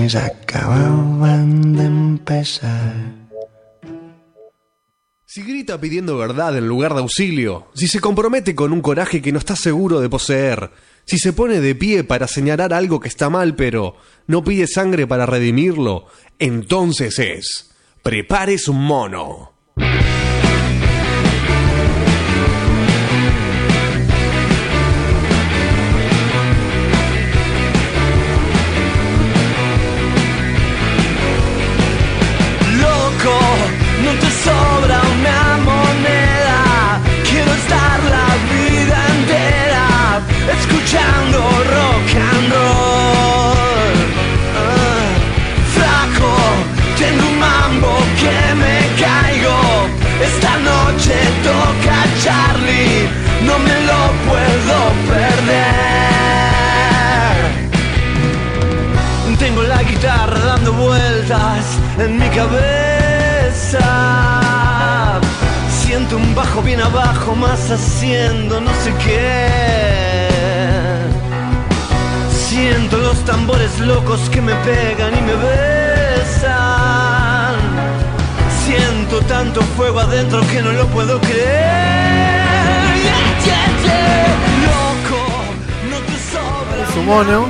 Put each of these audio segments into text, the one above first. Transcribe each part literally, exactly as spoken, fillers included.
vacaciones acababan de empezar. Si grita pidiendo verdad en lugar de auxilio, si se compromete con un coraje que no está seguro de poseer, si se pone de pie para señalar algo que está mal pero no pide sangre para redimirlo, entonces es Prepárese un mono. No te sobra una moneda, quiero estar la vida entera escuchando rock and roll. Uh, flaco, tengo un mambo que me caigo. Esta noche toca Charlie, no me lo puedo perder. Tengo la guitarra dando vueltas en mi cabeza. Siento un bajo bien abajo, más haciendo no sé qué. Siento los tambores locos que me pegan y me besan. Siento tanto fuego adentro que no lo puedo creer. Yeah, yeah, yeah. Loco, no te sobra. Su mono,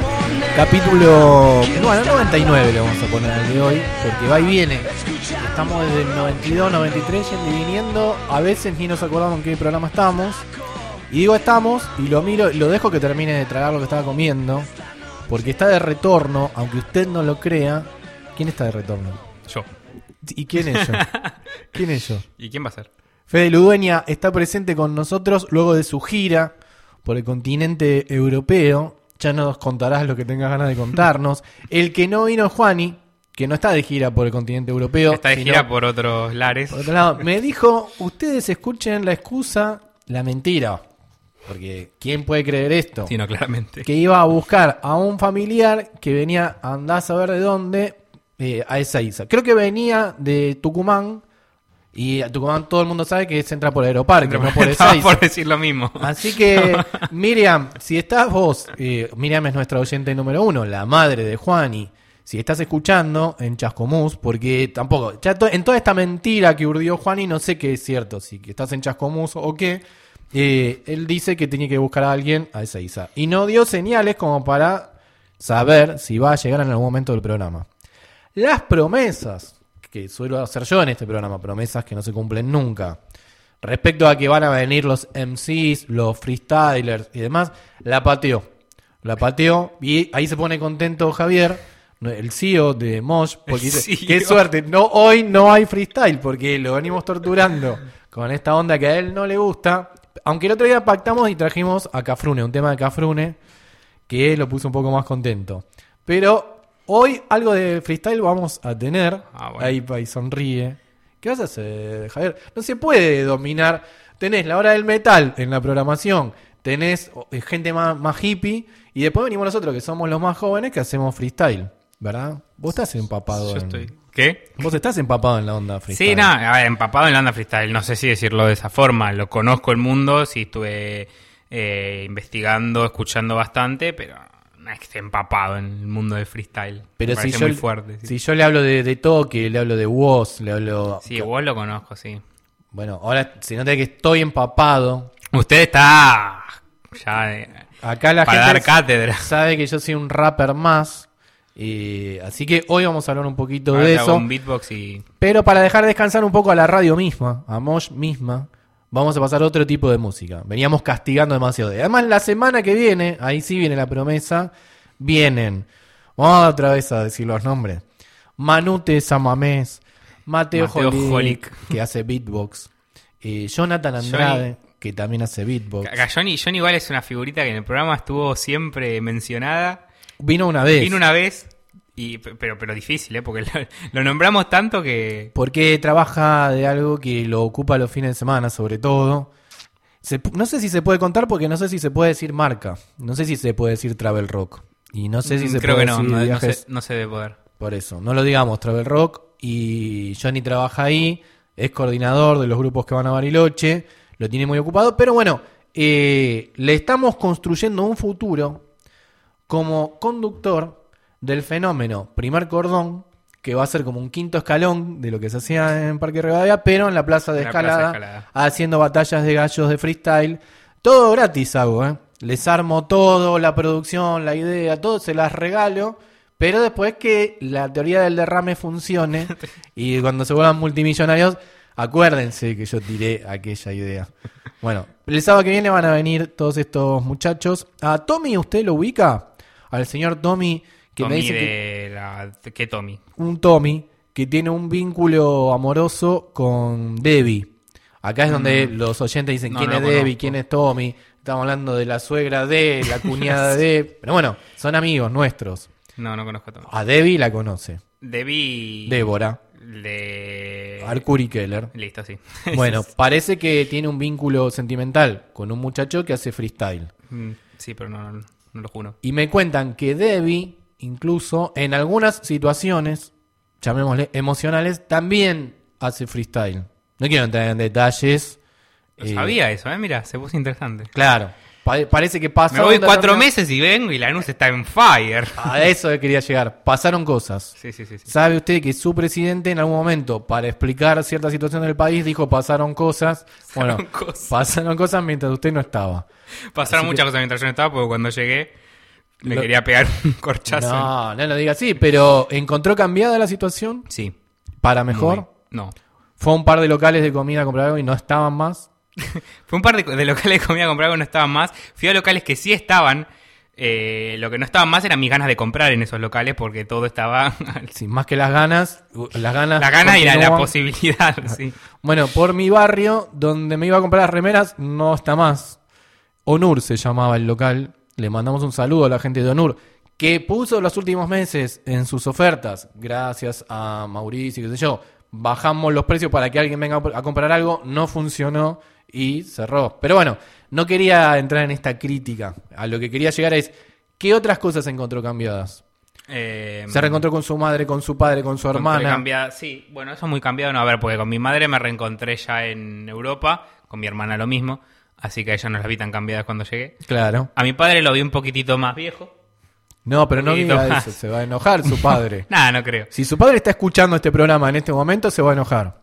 capítulo bueno, noventa y nueve le vamos a poner al de hoy, porque va y viene. Estamos desde el noventa y dos, noventa y tres yendo y viniendo. A veces ni nos acordamos en qué programa estamos. Y digo estamos y lo miro, lo dejo que termine de tragar lo que estaba comiendo, porque está de retorno, aunque usted no lo crea. ¿Quién está de retorno? Yo. ¿Y quién es yo? ¿Quién es yo? ¿Y quién va a ser? Fede Ludueña está presente con nosotros luego de su gira por el continente europeo. Ya nos contarás lo que tengas ganas de contarnos. El que no vino es Juani, que no está de gira por el continente europeo. Está de sino, gira por otros lares. Por otro lado, me dijo, ustedes escuchen la excusa, la mentira. Porque ¿quién puede creer esto? Sí, no, claramente. Que iba a buscar a un familiar que venía, andá a saber de dónde, eh, a Ezeiza. Creo que venía de Tucumán. Y a Tucumán todo el mundo sabe que se entra por Aeroparque, no por Estaba Ezeiza. por decir lo mismo. Así que, Miriam, si estás vos, eh, Miriam es nuestra oyente número uno, la madre de Juani. Si estás escuchando en Chascomús, porque tampoco, ya to- en toda esta mentira que urdió Juani, no sé qué es cierto, si que estás en Chascomús o qué, eh, él dice que tiene que buscar a alguien a Ezeiza. Y no dio señales como para saber si va a llegar en algún momento del programa. Las promesas que suelo hacer yo en este programa, promesas que no se cumplen nunca, respecto a que van a venir los M Cs, los freestylers y demás, la pateó. La pateó y ahí se pone contento Javier, el C E O de Mosh, porque dice, qué suerte, no, hoy no hay freestyle, porque lo venimos torturando con esta onda que a él no le gusta. Aunque el otro día pactamos y trajimos a Cafrune, un tema de Cafrune, que lo puso un poco más contento. Pero hoy algo de freestyle vamos a tener. Ah, bueno. Ahí, ahí sonríe. ¿Qué vas a hacer, Javier? No se puede dominar. Tenés la hora del metal en la programación, tenés gente más, más hippie, y después venimos nosotros, que somos los más jóvenes, que hacemos freestyle, ¿verdad? Vos estás empapado. Yo en... estoy... ¿Qué? Vos estás empapado en la onda freestyle. Sí, nada, a ver, empapado en la onda freestyle. No sé si decirlo de esa forma. Lo conozco el mundo, sí estuve eh, investigando, escuchando bastante, pero no es que esté empapado en el mundo del freestyle. Pero Me si parece yo, muy fuerte. Sí, si yo le hablo de, de toque, le hablo de Woz, le hablo... sí, vos lo conozco, sí. Bueno, ahora se nota que estoy empapado. Usted está ya eh, Acá la para gente dar cátedra. sabe que yo soy un rapper más. Y así que hoy vamos a hablar un poquito Ahora de te hago eso. un beatbox y... Pero para dejar descansar un poco a la radio misma, a Mosh misma, vamos a pasar a otro tipo de música. Veníamos castigando demasiado. Además, la semana que viene, ahí sí viene la promesa, vienen, vamos otra vez a decir los nombres, Manute Samamés, Mateo, Mateo Jolic, Jolic, que hace beatbox, eh, Jonathan Andrade, Johnny, que también hace beatbox. Johnny, Johnny igual es una figurita que en el programa estuvo siempre mencionada. Vino una vez. Vino una vez, y, pero, pero difícil, ¿eh? Porque lo, lo nombramos tanto que... Porque trabaja de algo que lo ocupa los fines de semana, sobre todo. Se, no sé si se puede contar porque no sé si se puede decir marca. No sé si se puede decir Travel Rock. Y no sé si se Creo puede que no, decir no, no, viajes. se, no se debe poder. Por eso, no lo digamos Travel Rock. Y Johnny trabaja ahí, es coordinador de los grupos que van a Bariloche, lo tiene muy ocupado. Pero bueno, eh, le estamos construyendo un futuro como conductor del fenómeno Primer Cordón, que va a ser como un quinto escalón de lo que se hacía en Parque Rivadavia, pero en la plaza de, En la escalada, plaza de escalada. haciendo batallas de gallos de freestyle. Todo gratis hago, ¿eh? Les armo todo, la producción, la idea, todo, se las regalo, pero después que la teoría del derrame funcione y cuando se vuelvan multimillonarios, acuérdense que yo tiré aquella idea. Bueno, el sábado que viene van a venir todos estos muchachos. A Tommy, ¿usted lo ubica? Al señor Tommy, que Tommy me dice de que la... ¿Qué Tommy? un Tommy que tiene un vínculo amoroso con Debbie. Acá es donde Mm. los oyentes dicen No, quién no es lo Debbie, conozco. quién es Tommy. Estamos hablando de la suegra de, la cuñada de... Pero bueno, son amigos nuestros. No, no conozco a Tommy. A Debbie la conoce. Debbie... Débora. De... Arcuri Keller. Listo, sí. Bueno, parece que tiene un vínculo sentimental con un muchacho que hace freestyle. Mm, sí, pero no, no, no lo juro. Y me cuentan que Debbie, incluso en algunas situaciones, llamémosle emocionales, también hace freestyle. No quiero entrar en detalles. No eh, sabía eso, ¿eh? Mira, se puso interesante. Claro. Pa- parece que pasa. Me voy cuatro meses y vengo y Lanús está en fire. A eso quería llegar. Pasaron cosas. Sí, sí, sí. sí. ¿Sabe usted que su presidente en algún momento, para explicar cierta situación del país, dijo pasaron cosas? Pasaron Bueno, cosas. pasaron cosas mientras usted no estaba. Pasaron Así muchas que- cosas mientras yo no estaba, porque cuando llegué me Lo- quería pegar un corchazo. No, no lo diga así, pero ¿encontró cambiada la situación? Sí. ¿Para mejor? Muy- No. Fue a un par de locales de comida a comprar algo y no estaban más. Fue un par de, de locales de comida a comprar algo, no estaban más. Fui a locales que sí estaban. Eh, lo que no estaban más eran mis ganas de comprar en esos locales, porque todo estaba... Sin más que las ganas, uh, las ganas. la gana y la, la continúan. posibilidad, sí. Bueno, por mi barrio, donde me iba a comprar las remeras, no está más. Onur se llamaba el local. Le mandamos un saludo a la gente de Onur, que puso los últimos meses en sus ofertas, gracias a Mauricio y qué sé yo, bajamos los precios para que alguien venga a comprar algo, no funcionó y cerró. Pero bueno, no quería entrar en esta crítica. A lo que quería llegar es, ¿qué otras cosas encontró cambiadas? Eh, Se reencontró con su madre, con su padre, con su encontré hermana. cambiada- sí, bueno, eso es muy cambiado. No, a ver, porque con mi madre me reencontré ya en Europa, con mi hermana lo mismo, así que a ella no las vi tan cambiadas cuando llegué. Claro. A mi padre lo vi un poquitito más viejo. No, pero no Un diga poquito eso, más. se va a enojar su padre. Nada, no creo. Si su padre está escuchando este programa en este momento, se va a enojar.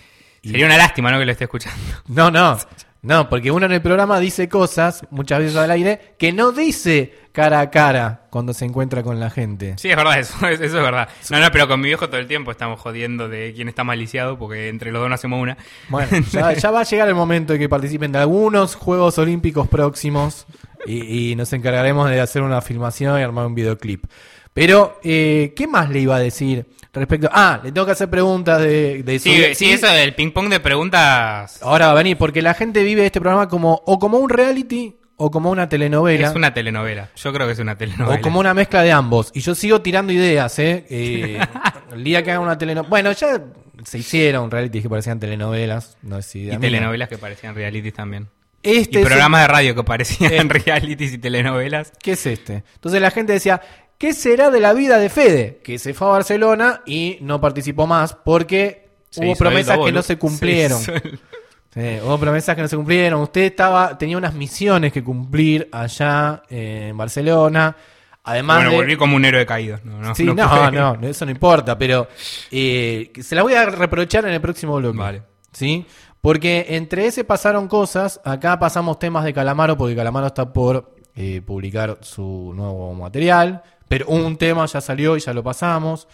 Y- Sería una lástima, ¿no?, que lo esté escuchando. No, no. No, porque uno en el programa dice cosas, muchas veces al aire, que no dice cara a cara cuando se encuentra con la gente. Sí, es verdad, eso, eso es verdad. No, no, pero con mi viejo todo el tiempo estamos jodiendo de quién está más lisiado, porque entre los dos no hacemos una. Bueno, ya, ya va a llegar el momento de que participen de algunos Juegos Olímpicos próximos y, y nos encargaremos de hacer una filmación y armar un videoclip. Pero, eh, ¿qué más le iba a decir respecto? Ah, le tengo que hacer preguntas de... de Sí, su- sí, eso del ping-pong de preguntas Ahora va a venir, porque la gente vive este programa como o como un reality o como una telenovela. es una telenovela. Yo creo que es una telenovela. O como una mezcla de ambos. Y yo sigo tirando ideas, ¿eh? eh el día que haga una telenovela... Bueno, ya se hicieron realities que parecían telenovelas. No es idea Y mía. telenovelas que parecían realities también. Este Y es programas de radio que parecían Eh. realities y telenovelas. el- ¿Qué es este? Entonces la gente decía, ¿qué será de la vida de Fede? Que se fue a Barcelona y no participó más porque Se hubo hizo promesas el que no doble. se cumplieron. Se hizo el- Sí, hubo promesas que no se cumplieron. Usted estaba tenía unas misiones que cumplir allá eh, en Barcelona. Además Bueno, de... volví como un héroe caído. No, no, Sí, no, pude. no, no, eso no importa, pero eh, se la voy a reprochar en el próximo bloque. Vale. ¿Sí? Porque entre ese pasaron cosas, acá pasamos temas de Calamaro, porque Calamaro está por eh, publicar su nuevo material, pero un tema ya salió y ya lo pasamos.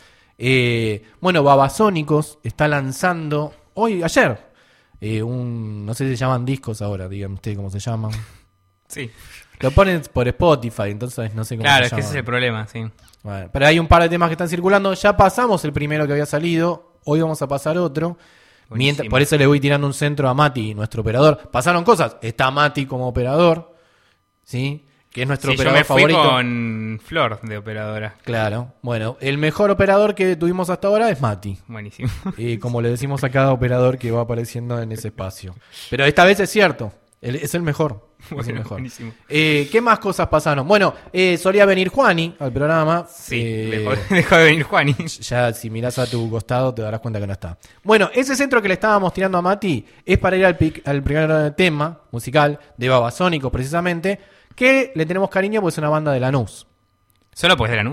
Eh, bueno, Babasónicos está lanzando, hoy, ayer, eh, un, no sé si se llaman discos ahora, díganme ustedes cómo se llaman. Sí. Lo ponen por Spotify, entonces no sé cómo Claro, se es que llaman. ese es el problema, sí. Bueno, pero hay un par de temas que están circulando. Ya pasamos el primero que había salido. Hoy vamos a pasar otro. Buenísimo. Mientras, por eso le voy tirando un centro a Mati, nuestro operador. Pasaron cosas. Está Mati como operador. ¿Sí? Que es nuestro Sí, yo operador me fui favorito. con Flor de operadora. Claro. Bueno, el mejor operador que tuvimos hasta ahora es Mati. Buenísimo. Y como le decimos a cada operador que va apareciendo en ese espacio. Pero esta vez es cierto. Él es el mejor. Es el Bueno, mejor. buenísimo. Eh, ¿Qué más cosas pasaron? Bueno, eh, solía venir Juani al programa. Sí, Eh, dejó, dejó de venir Juani. Ya si mirás a tu costado te darás cuenta que no está. Bueno, ese centro que le estábamos tirando a Mati es para ir al, pic- al primer tema musical de Babasónicos precisamente, que le tenemos cariño porque es una banda de Lanús. ¿Solo pues de Lanús?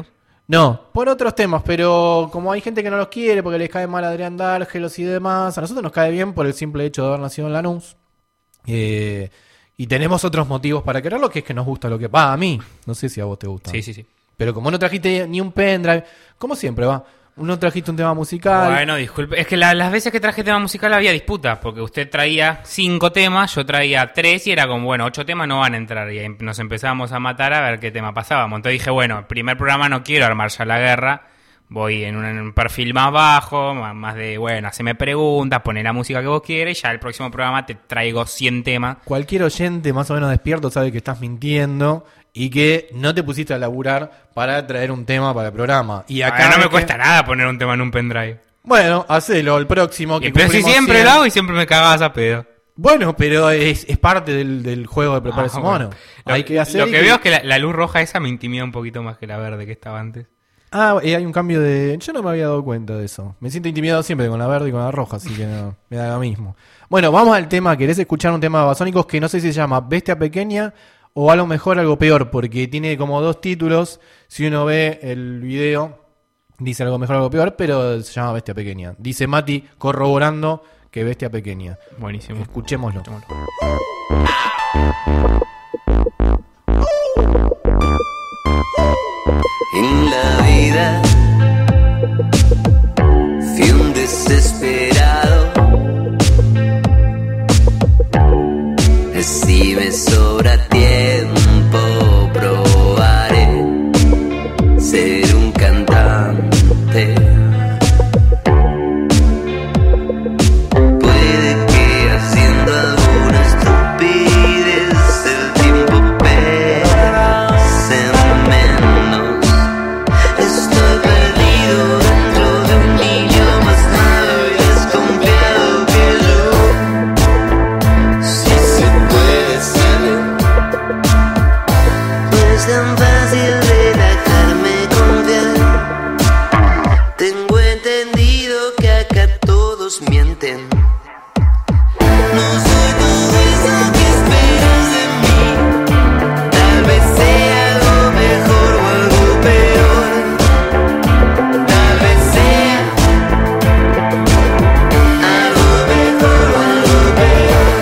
No, por otros temas, pero como hay gente que no los quiere porque les cae mal Adrián Dárgelos y demás, a nosotros nos cae bien por el simple hecho de haber nacido en Lanús. Eh, y tenemos otros motivos para quererlo, que es que nos gusta lo que... Va, a mí, no sé si a vos te gusta. Sí, sí, sí. Pero como no trajiste ni un pendrive, como siempre, va. No trajiste un tema musical. Bueno, disculpe. Es que la- las veces que traje tema musical había disputas, porque usted traía cinco temas, yo traía tres y era como, bueno, ocho temas no van a entrar. Y ahí nos empezábamos a matar a ver qué tema pasábamos. Entonces dije, bueno, el primer programa no quiero armar ya la guerra. Voy en un, en un perfil más bajo, más más de, bueno, haceme preguntas, poné la música que vos quieres y ya el próximo programa te traigo cien temas. Cualquier oyente más o menos despierto sabe que estás mintiendo y que no te pusiste a laburar para traer un tema para el programa. Y acá Acá no es me que- cuesta nada poner un tema en un pendrive. Bueno, hacelo, el próximo. Que Y pero si cumplimos siempre cien. lo hago y siempre me cagabas a pedo. Bueno, pero es, es parte del, del juego de preparar Ah, ese bueno. mono. Lo, Hay que hacer. lo y que veo es que la, la luz roja esa me intimida un poquito más que la verde que estaba antes. Ah, eh, hay un cambio de... Yo no me había dado cuenta de eso. Me siento intimidado siempre con la verde y con la roja, así que no, me da lo mismo. Bueno, vamos al tema. ¿Querés escuchar un tema de Babasónicos que no sé si se llama Bestia Pequeña o a lo mejor algo peor? Porque tiene como dos títulos. Si uno ve el video, dice algo mejor, algo peor, pero se llama Bestia Pequeña. Dice Mati corroborando que Bestia Pequeña. Buenísimo. Escuchémoslo. En la vida fui un desesperado. Si me sobra tiempo, probaré ser un cantante. Puede que haciendo alguna estupidez el tiempo pese menos. Estoy perdido dentro de un niño más malo y desconfiado que yo. Si se puede saber, no es tan fácil relajarme, confiar. Tengo entendido que acá todos mienten. No soy todo eso que esperas de mí. Tal vez sea algo mejor o algo peor. Tal vez sea algo mejor o algo peor.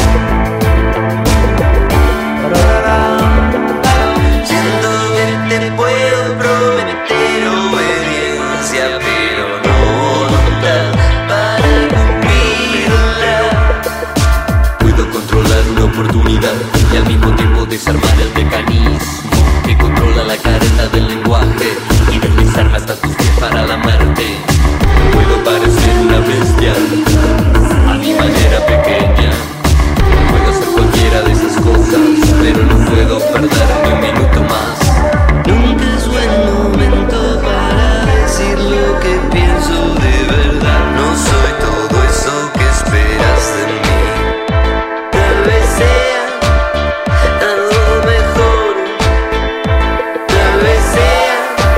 Siento que te puedo prometer obediencia, pero no voluntad para cumplirla. Puedo controlar una oportunidad y al mismo tiempo desarmar el mecanismo que controla la careta del lenguaje y deslizarme hasta tus pies para la muerte. Puedo parecer una bestia a mi manera pequeña. Puedo hacer cualquiera de esas cosas, pero no puedo perder ni un minuto más. Nunca es buen momento para decir lo que pienso de verdad. No soy todo eso que esperas de mí. Tal vez sea algo mejor. Tal vez sea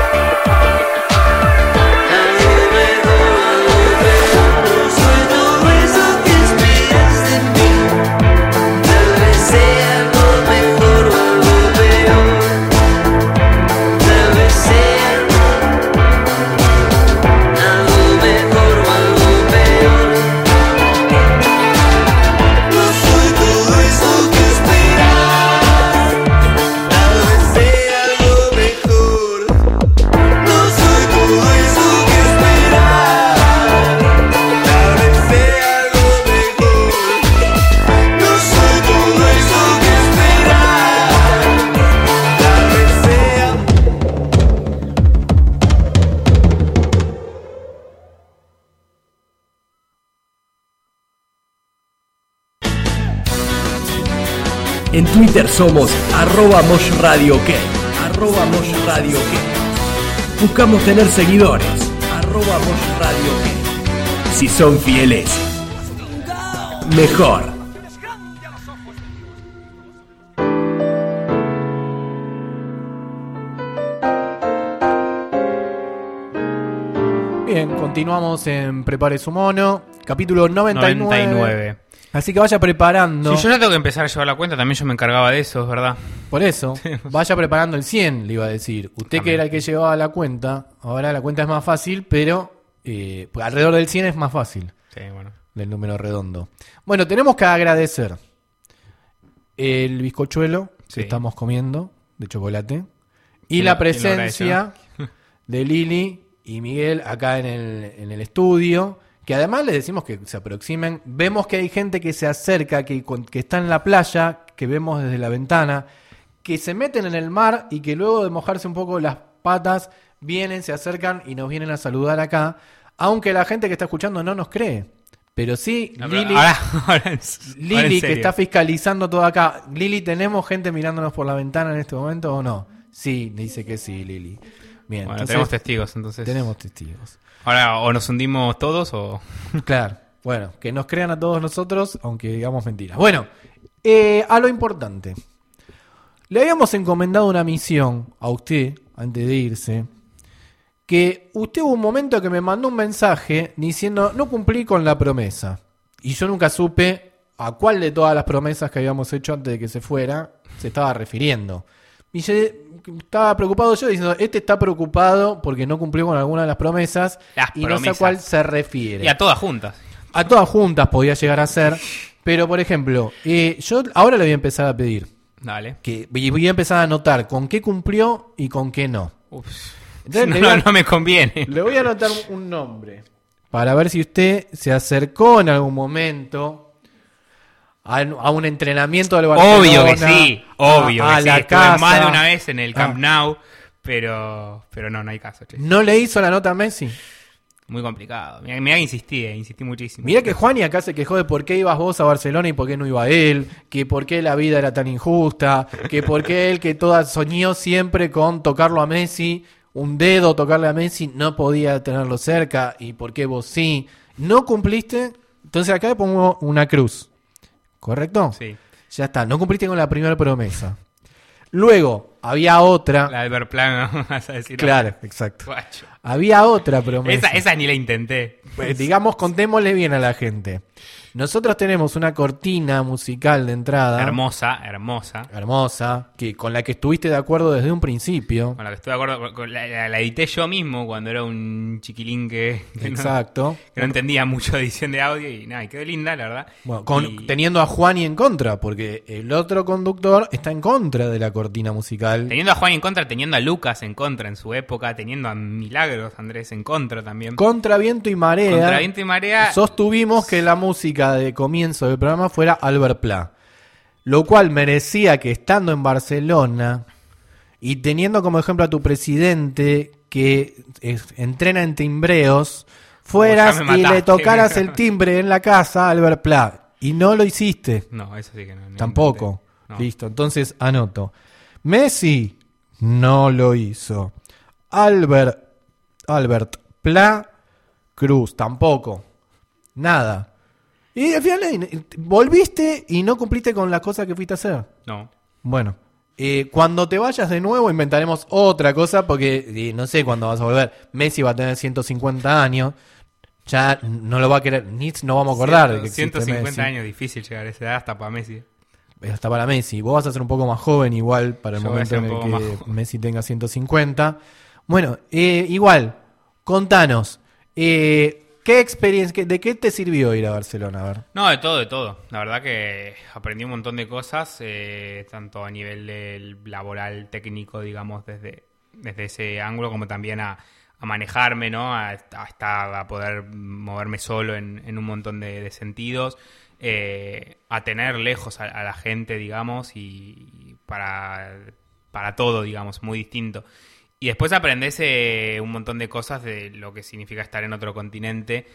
algo mejor, algo peor. No soy todo eso que esperas de mí. Tal vez sea algo mejor o algo peor. Tal vez sea algo mejor o algo peor. No soy todo eso que esperas. Tal vez sea algo mejor. No soy todo eso que esperas. Tal vez sea algo mejor. No soy todo eso que esperas. Tal vez sea. En Twitter somos arroba Mosh Radio OK. Arroba Mosh Radio OK. Buscamos tener seguidores. Arroba Mosh Radio OK. Si son fieles, mejor. Bien, continuamos en Prepare su mono, capítulo noventa y nueve. noventa y nueve. Así que vaya preparando. Si yo ya tengo que empezar a llevar la cuenta, también yo me encargaba de eso, es verdad. Por eso, vaya preparando el cien, le iba a decir. Usted que También. era el que llevaba la cuenta, ahora la cuenta es más fácil, pero eh, alrededor del cien es más fácil, Sí, bueno. del número redondo. Bueno, tenemos que agradecer el bizcochuelo Sí. que estamos comiendo de chocolate y ¿Quién la lo- quién lo presencia de Lili y Miguel acá en el, en el estudio, que además les decimos que se aproximen. Vemos que hay gente que se acerca, que, con- que está en la playa, que vemos desde la ventana, que se meten en el mar y que luego de mojarse un poco las patas, vienen, se acercan y nos vienen a saludar acá, aunque la gente que está escuchando no nos cree. Pero sí, No, pero Lili, ahora, ahora en, ahora en Lili que serio. está fiscalizando todo acá. Lili, ¿tenemos gente mirándonos por la ventana en este momento o no? Sí, dice que sí, Lili. Bien, Bueno, entonces, tenemos testigos, entonces. tenemos testigos. Ahora, o nos hundimos todos o... Claro, bueno, que nos crean a todos nosotros, aunque digamos mentiras. Bueno, eh, a lo importante. Le habíamos encomendado una misión a usted, antes de irse, que usted hubo un momento que me mandó un mensaje diciendo, no cumplí con la promesa. Y yo nunca supe a cuál de todas las promesas que habíamos hecho antes de que se fuera se estaba refiriendo. Y yo estaba preocupado yo diciendo, este está preocupado porque no cumplió con alguna de las promesas Las y no sé a promesas. cuál se refiere. Y a todas juntas. A todas juntas podía llegar a ser, pero por ejemplo, eh, yo ahora le voy a empezar a pedir, Dale. que y voy a empezar a anotar con qué cumplió y con qué no. Ups. Entonces, no, le voy a- no, no me conviene. Le voy a anotar un nombre para ver si usted se acercó en algún momento a, a un entrenamiento del Barcelona. Obvio que sí, obvio a, a que sí. la Estuve casa. más de una vez en el Camp Ah. Nou, pero, pero no, no hay caso, che. ¿No le hizo la nota a Messi? Muy complicado. Mira, mira que insistí, eh, insistí muchísimo. Mirá que Juani acá se quejó de por qué ibas vos a Barcelona y por qué no iba él, que por qué la vida era tan injusta, que por qué él que toda soñó siempre con tocarlo a Messi, un dedo tocarle a Messi, no podía tenerlo cerca y por qué vos sí. ¿No cumpliste? Entonces acá le pongo una cruz. ¿Correcto? Sí. Ya está, no cumpliste con la primera promesa. Luego, había otra. La de Verplan, ¿no? Vas a decir. Claro, exacto. Guacho. Había otra promesa. Esa, esa ni la intenté. Pues, digamos, contémosle bien a la gente. Nosotros tenemos una cortina musical de entrada. Hermosa, hermosa. Hermosa, que con la que estuviste de acuerdo desde un principio. Con la que estoy de acuerdo. con- con la, la- la edité yo mismo cuando era un chiquilín que, que, no, Exacto. que no entendía mucho de edición de audio y nada, y quedó linda, la verdad. Bueno, con- Y teniendo a Juani en contra, porque el otro conductor está en contra de la cortina musical. teniendo a Juan en contra, teniendo a Lucas en contra en su época, teniendo a Milagros Andrés en contra también. Contra viento y marea. Contra viento y marea. Sostuvimos que la música de comienzo del programa fuera Albert Pla. Lo cual merecía que estando en Barcelona y teniendo como ejemplo a tu presidente que es- entrena en timbreos, fueras Oh, ya me y le mataste. tocaras el timbre en la casa a Albert Pla. Y no lo hiciste. No, eso sí que no. no Tampoco. intenté. No. Listo, entonces anoto. Messi no lo hizo. Albert, Albert Pla Cruz tampoco. Nada. Y al final eh, volviste y no cumpliste con las cosas que fuiste a hacer. No. Bueno, eh, cuando te vayas de nuevo inventaremos otra cosa porque eh, no sé cuándo vas a volver. Messi va a tener ciento cincuenta años. Ya no lo va a querer, ni no vamos a acordar de que existe ciento cincuenta Messi. años, difícil llegar a esa edad hasta para Messi. Hasta para Messi. Vos vas a ser un poco más joven igual para el Yo voy a momento ser en un el poco más que joven. Messi tenga ciento cincuenta. Bueno, eh, igual, contanos, eh, ¿qué experiencia, de qué te sirvió ir a Barcelona? A ver. No, de todo, de todo. La verdad que aprendí un montón de cosas, eh, tanto a nivel del laboral, técnico, digamos, desde, desde ese ángulo, como también a, a manejarme, ¿no? A, a, estar- a poder moverme solo en, en un montón de, de sentidos, eh, a tener lejos a, a la gente, digamos, y, y para, para todo, digamos, muy distinto. Y después aprendes eh, un montón de cosas de lo que significa estar en otro continente,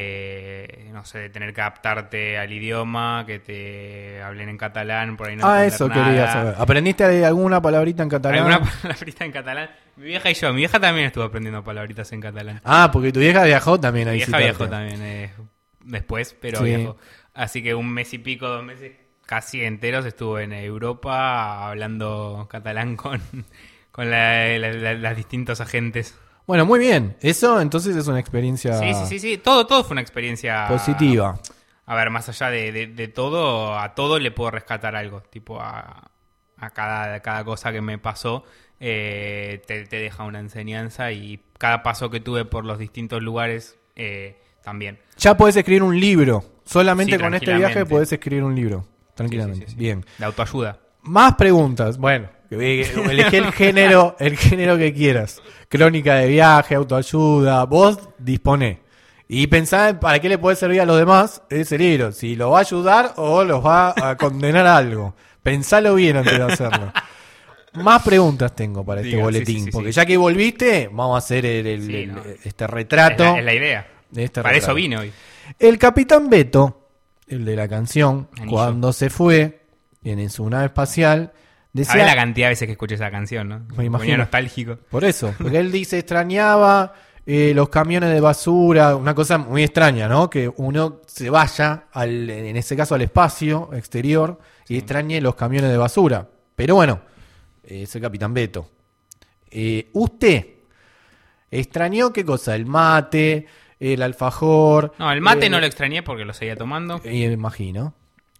eh, no sé, de tener que adaptarte al idioma, que te hablen en catalán, por ahí no ah, entender eso nada. quería saber. ¿Aprendiste alguna palabrita en catalán? ¿Alguna palabrita en catalán? Mi vieja y yo, mi vieja también estuvo aprendiendo palabritas en catalán. Ah, porque tu vieja viajó también a Mi vieja visitarte. viajó también eh, después, pero Sí. viajó. Así que un mes y pico, dos meses casi enteros estuvo en Europa hablando catalán con, con la- la- la- las distintos agentes. Bueno, muy bien. Eso entonces es una experiencia Sí, sí, sí, sí. Todo, todo fue una experiencia positiva. A ver, más allá de, de, de todo, a todo le puedo rescatar algo. Tipo, a, a cada, a cada cosa que me pasó, eh, te, te deja una enseñanza. Y cada paso que tuve por los distintos lugares, eh, también. Ya podés escribir un libro. Solamente Sí, con este tranquilamente. viaje podés escribir un libro. Tranquilamente. Sí, sí, sí, sí. Bien. De autoayuda. Más preguntas. Bueno, elegí el género, el género que quieras. Crónica de viaje, autoayuda. Vos disponé. Y pensá en para qué le puede servir a los demás ese libro. Si lo va a ayudar o los va a condenar a algo. Pensalo bien antes de hacerlo. Más preguntas tengo para este Diga, boletín. sí, sí, sí, porque sí. ya que volviste, vamos a hacer el, el- Sí, el- no. este retrato. Es la, es la idea. de este Para retrato. eso vine hoy. El Capitán Beto, el de la canción, Anillo. cuando se fue en su nave espacial, decía... ¿Sabes la cantidad de veces que escuché esa canción, no? Me imagino. Ponía nostálgico. Por eso, porque él dice, extrañaba eh, los camiones de basura, una cosa muy extraña, ¿no? Que uno se vaya, al, en ese caso al espacio exterior, y extrañe los camiones de basura. Pero bueno, eh, es el Capitán Beto. Eh, ¿Usted extrañó qué cosa? El mate, el alfajor... No, el mate eh, no lo extrañé porque lo seguía tomando. eh, me imagino.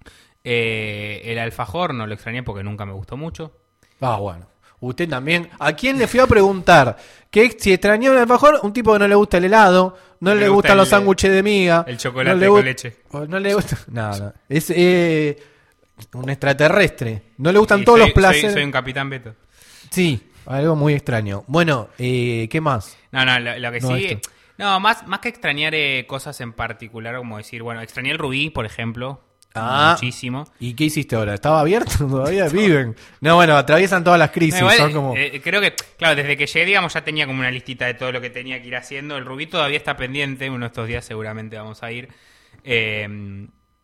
Eh, el alfajor no lo extrañé porque nunca me gustó mucho. Ah, bueno. Usted también. ¿A quién le fui a preguntar? Que si extrañó el alfajor, un tipo que no le gusta el helado, no le, le gustan gusta los el- sándwiches de miga. el chocolate no le con gu- leche. o No le gusta. No, no. Es eh, un extraterrestre. No le gustan Y todos soy- los placeres. Soy, soy un capitán Beto. Sí, algo muy extraño. Bueno, eh, ¿qué más? No, no, lo, lo que No, sí... esto. No, más, más que extrañar eh, cosas en particular, como decir, bueno, extrañé el rubí, por ejemplo. Ah. Muchísimo. ¿Y qué hiciste ahora? ¿Estaba abierto? ¿Todavía viven? No, bueno, atraviesan todas las crisis. No, igual, son como... eh, creo que, claro, desde que llegué, digamos, ya tenía como una listita de todo lo que tenía que ir haciendo. El rubí todavía está pendiente, uno de estos días seguramente vamos a ir. Eh,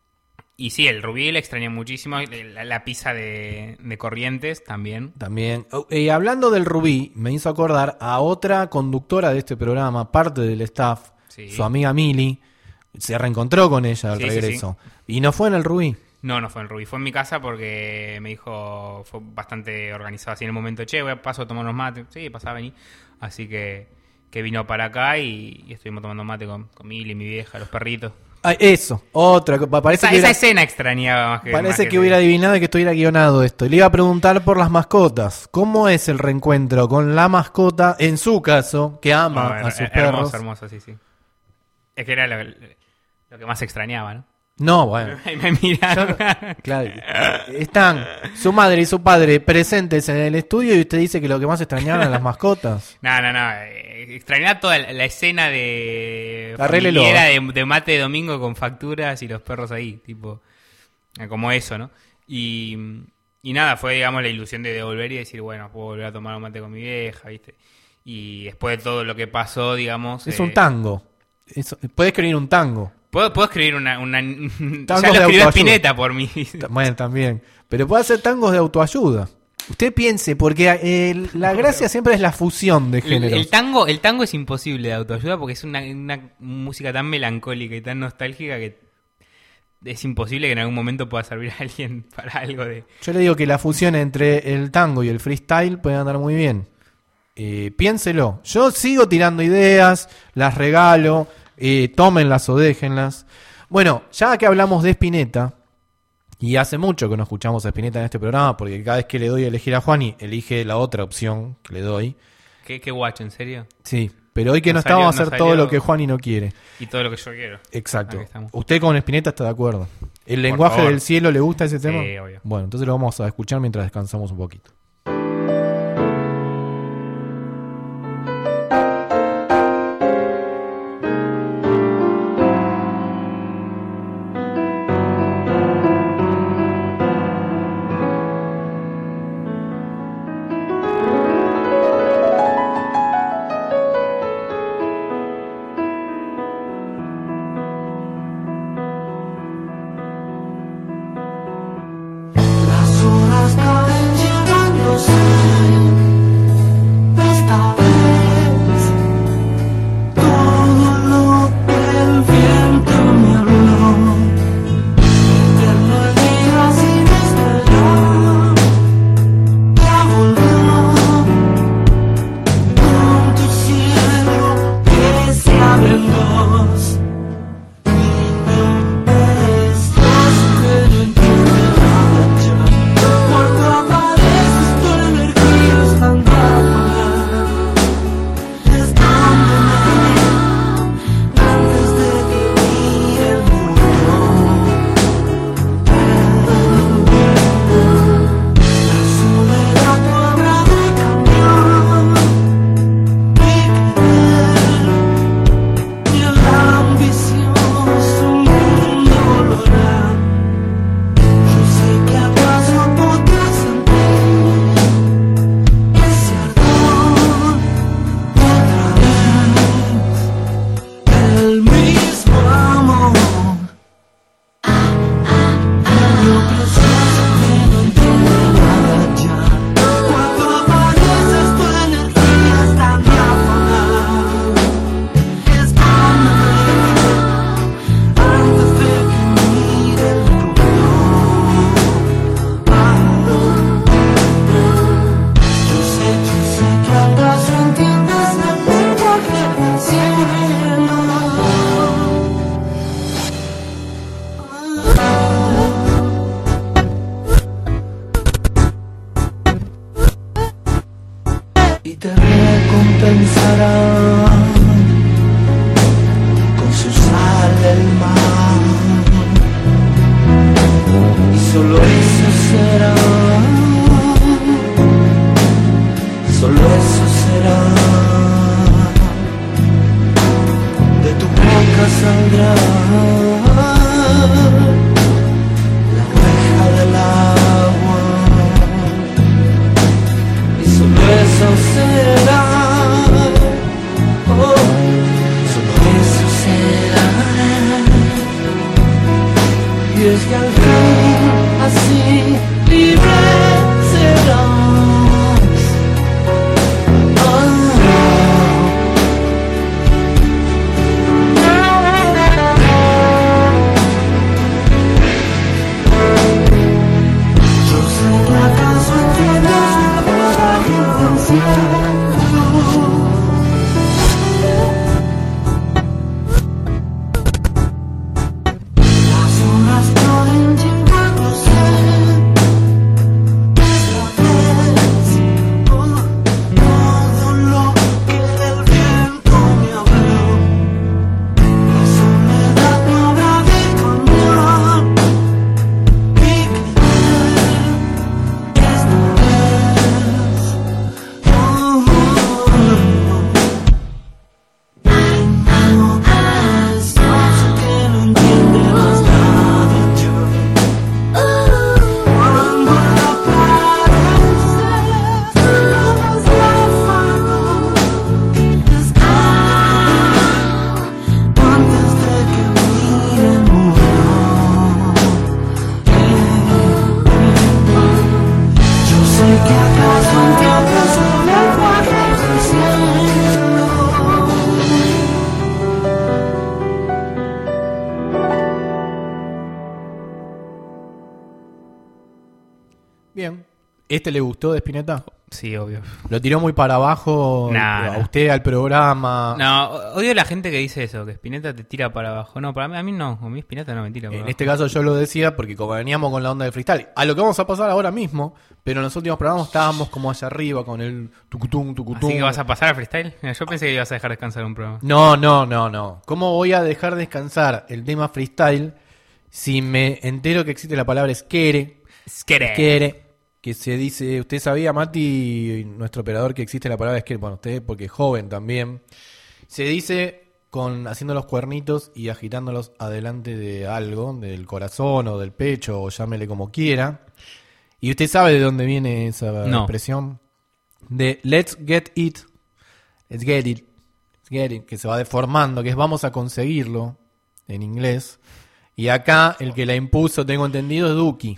y sí, el rubí le extrañé muchísimo. La, la pizza de, de Corrientes también. También. Oh, eh, hablando del Rubí, me hizo acordar a otra conductora de este programa, parte del staff, Sí. su amiga Mili. Se reencontró con ella al Sí, sí, regreso. Y no fue en el Rubí. No, no fue en el rubí, fue en mi casa porque me dijo, fue bastante organizado así en el momento, che, voy a paso a tomar unos mates. Sí, pasá, vení. Así que, que vino para acá y, y estuvimos tomando mate con, con Mili, mi vieja, los perritos. Ah, eso, otra. co- Parece Esa, que, esa hubiera, escena extrañaba más que parece más que hubiera adivinado y que estuviera guionado esto. Le iba a preguntar por las mascotas. ¿Cómo es el reencuentro con la mascota, en su caso, que ama No, a her- sus hermoso, perros? hermoso, sí, sí. Es que era lo, lo que más extrañaba, ¿no? No, bueno. Ahí me miraron. Claro, están su madre y su padre presentes en el estudio y usted dice que lo que más extrañaban eran las mascotas. No, no, no. eh, Extrañaba toda la, la escena de Arréglelo. familiera de, de mate de domingo con facturas y los perros ahí, tipo, eh, como eso, ¿no? Y, y nada, fue, digamos, la ilusión de devolver y decir, bueno, puedo volver a tomar un mate con mi vieja, ¿viste? Y después de todo lo que pasó, digamos... Es eh, un tango. Es- puede escribir un tango. ¿Puedo, puedo escribir una... una ya de lo escribió autoayuda. Spinetta por mí. Ta- Bueno, también. Pero puede hacer tangos de autoayuda. Usted piense, porque eh, la gracia siempre es la fusión de El, géneros. el tango el tango es imposible de autoayuda porque es una, una música tan melancólica y tan nostálgica que es imposible que en algún momento pueda servir a alguien para algo de... Yo le digo que la fusión entre el tango y el freestyle puede andar muy bien. Eh, piénselo. Yo sigo tirando ideas, las regalo, eh, tómenlas o déjenlas. Bueno, ya que hablamos de Spinetta, y hace mucho que no escuchamos a Spinetta en este programa, porque cada vez que le doy a elegir a Juani, elige la otra opción que le doy. ¿Qué, qué guacho, en serio? Sí, pero hoy que no, No estamos a salió- hacer no todo salió- lo que Juani no quiere. Y todo lo que yo quiero. Exacto. Aquí estamos. Usted con Spinetta está de acuerdo. ¿El lenguaje favor. del cielo le gusta ese Sí, tema? obvio. Bueno, entonces lo vamos a escuchar mientras descansamos un poquito. Las horas caen, llegan saldrá la reja del agua y solo eso será, oh, solo eso será. Y es que al fin así libre serás. Las horas pueden llevar tu ser. Es la vez, oh, todo lo que del viento me habló. La soledad no habrá de cambiar. Mi querer esta vez, oh, oh, Bien. ¿Este le gustó de Spinetta? Sí, obvio. ¿Lo tiró muy para abajo Nah, a nah. usted, al programa? No, odio a la gente que dice eso, que Spinetta te tira para abajo. No, para mí, a mí no, a mí Spinetta no me tira para En abajo. este caso yo lo decía porque como veníamos con la onda del freestyle, a lo que vamos a pasar ahora mismo, pero en los últimos programas estábamos como allá arriba con el tucutum, tucutum. Así que vas a pasar al freestyle. Mira, yo pensé que ibas a dejar descansar un programa. No, no, no, no. ¿Cómo voy a dejar descansar el tema freestyle si me entero que existe la palabra esquere? Skere. Esquere, que se dice, usted sabía, Mati, nuestro operador, que existe la palabra esquere, bueno, usted porque es joven también, se dice con haciendo los cuernitos y agitándolos adelante de algo, del corazón o del pecho, o llámele como quiera. ¿Y usted sabe de dónde viene esa No. expresión? De let's get it, let's get it, let's get it, que se va deformando, que es vamos a conseguirlo en inglés. Y acá el que la impuso, tengo entendido, es Duki.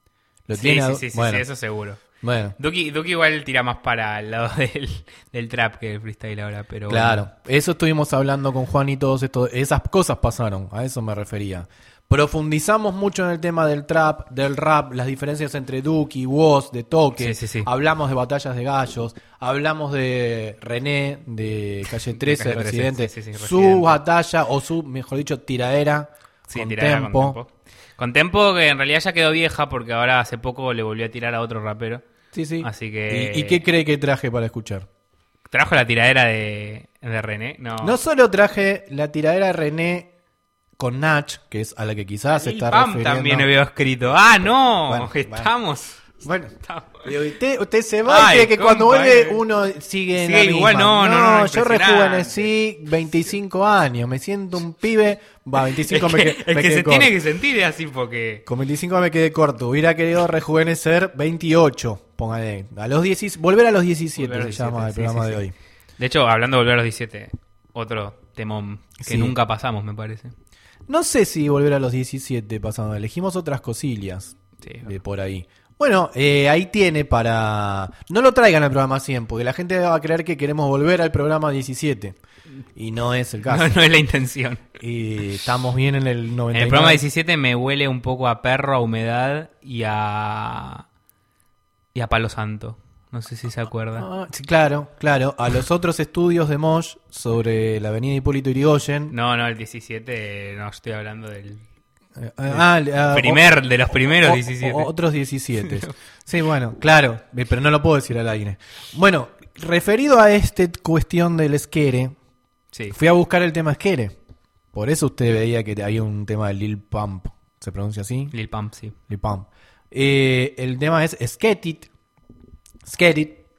Lo Sí, tiene a- sí, sí, sí, bueno, sí, eso seguro. bueno, Duki, Duki igual tira más para el lado del, del trap que del freestyle ahora, pero bueno. claro. Eso estuvimos hablando con Juan y todos estos, esas cosas pasaron, a eso me refería. Profundizamos mucho en el tema del trap, del rap, las diferencias entre Duki, Woz, de Toque. Sí, sí, sí. Hablamos de batallas de gallos, hablamos de René, de Calle trece, Calle trece, Residente, sí, sí, sí, su Residente. batalla, o su, mejor dicho, tiradera Sí, con tirada tempo. con tempo. Con tempo que en realidad ya quedó vieja porque ahora hace poco le volvió a tirar a otro rapero. Sí, sí. Así que- ¿Y, y qué cree que traje para escuchar? ¿Trajo la tiradera de, de René? No. No solo traje la tiradera de René con Nach, que es a la que quizás se Lil está Pump refiriendo. también veo escrito. ¡Ah, no! Bueno, Estamos... Bueno, estamos- pero usted, usted se va Ay, y cree que cuando compa, vuelve eh. uno sigue en Sigue la igual, misma. no, no, no, yo impresionante. rejuvenecí veinticinco años, me siento un pibe, va, veinticinco Es me, que, que- es me que quedé se corto. tiene que sentir así porque... Con veinticinco me quedé corto, hubiera querido rejuvenecer veintiocho, póngale, a los diez, volver a los diecisiete Volver a los se llama el diecisiete, programa sí, de sí, hoy. sí. De hecho, hablando de volver a los diecisiete, otro temón que Sí. nunca pasamos, me parece. No sé si volver a los diecisiete pasando, elegimos otras cosillas Sí, de por ahí. Bueno, eh, ahí tiene para... No lo traigan al programa cien, porque la gente va a creer que queremos volver al programa diecisiete. Y no es el caso. no, no es la intención. Y estamos bien en el noventa y nueve. En el programa diecisiete me huele un poco a perro, a humedad y a... y a palo santo. No sé si se acuerda. Ah, sí, claro, claro. A los otros estudios de Mosh sobre la avenida Hipólito Yrigoyen. No, no, el diecisiete, no, estoy hablando del Eh, ah, ah, primer, o- de los primeros o- diecisiete. o- otros diecisiete. Sí, bueno, claro, eh, pero no lo puedo decir al aire. Bueno, referido a esta cuestión del esquere, Sí. fui a buscar el tema esquere. Por eso usted veía que había un tema de Lil Pump. ¿Se pronuncia así? Lil Pump, sí. Lil Pump. Eh, el tema es Sket It. Sket It.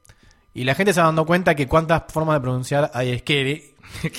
Y la gente se va dando cuenta que cuántas formas de pronunciar hay Skere,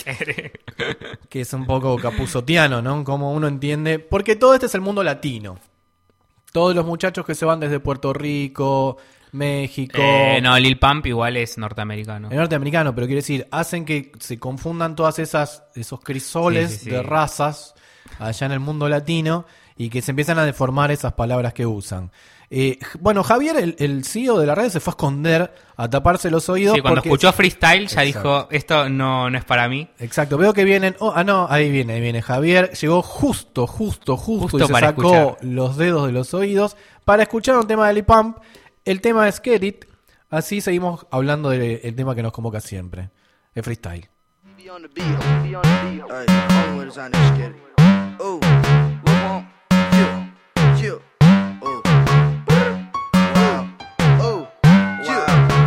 que es un poco capuzotiano, ¿no? Como uno entiende. Porque todo este es el mundo latino. Todos los muchachos que se van desde Puerto Rico, México. Eh, no, Lil Pump igual es norteamericano. Es norteamericano, pero quiere decir, hacen que se confundan todas esas esos crisoles Sí, sí, sí. de razas allá en el mundo latino y que se empiezan a deformar esas palabras que usan. Eh, bueno, Javier, el, el C E O de la red, se fue a esconder, a taparse los oídos. Sí, cuando porque... escuchó freestyle ya Exacto. dijo, esto no, no es para mí. Exacto, veo que vienen... Oh, ah, no, ahí viene, ahí viene Javier. Llegó justo, justo, justo, Justo y se para sacó escuchar. los dedos de los oídos para escuchar un tema de Lil Pump. El tema es Get It. Así seguimos hablando del tema que nos convoca siempre, el freestyle. Be on the beat, be on the beat. Alright, hold on, where's on this shit? Oh, what want? You, you. Oh, wow. Oh, you,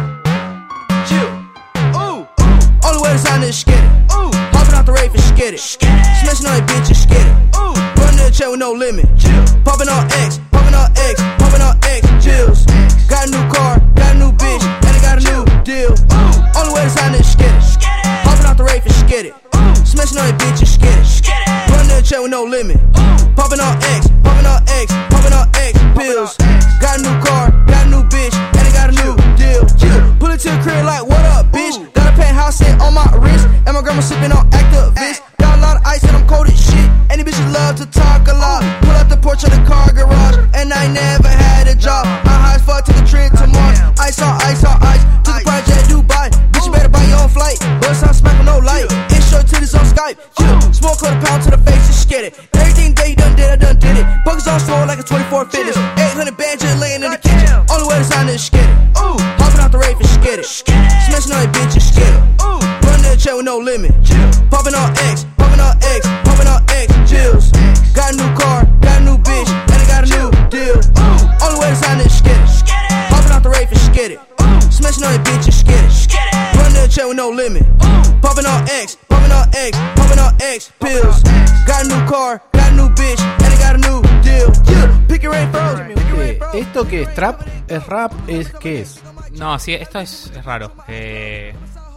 you. Oh, only way to sign this skid it. Oh, hopping out the rave and skid it. Smashing on that bitch and skid it. Oh, running the check with no limit. Popping on X, popping on X, popping on X. Chills. Got a new car, got a new bitch, and I got a new deal. Only way to sign this skid it. Hopping out the rave and skid it. Smashing on that bitch and skid it. Running the check with no limit. Popping on X, popping on X, popping on X pills. Got a new car, got a new bitch, and I got a new deal. Pull it to the crib like, what up, bitch? Got a penthouse set on my wrist, and my grandma sipping on Actavis. Got a lot of ice and I'm cold as shit. And these bitches love to talk a lot. Pull out the porch of the car garage, and I never had a job. I'm high as fuck, took a trip to Mars. Ice on ice on ice, to the project Dubai. Bitch, you better buy your own flight. Bust on smack with no light. Intro to this on Skype. Yeah. Smoke quarter pound to the face, just get it. Everything that you done did, I done did it. Buckets on swole like a twenty-four fitness. eight hundred bands just laying in the kitchen. Only way to sign is get it. Ooh, hopping out the rave and get it. Smashing on that bitch and get it. Ooh, running the check with no limit. Popping on X, popping on X, popping on X. Chills. Got a new car, got a new bitch, and I got a new deal. Ooh, only way to sign is get it. Hopping out the rave and get it. Smashing on that bitch and get it. Running the check with no limit. Popping on X, popping on X, popping on X pills. Got a new car, got a new bitch, and I got a new deal. Yeah, pick your rain frozen. Pick your rain frozen. ¿Esto qué es? ¿Trap? ¿Es rap? ¿Es qué es? No, sí, esto es, es raro. Eh,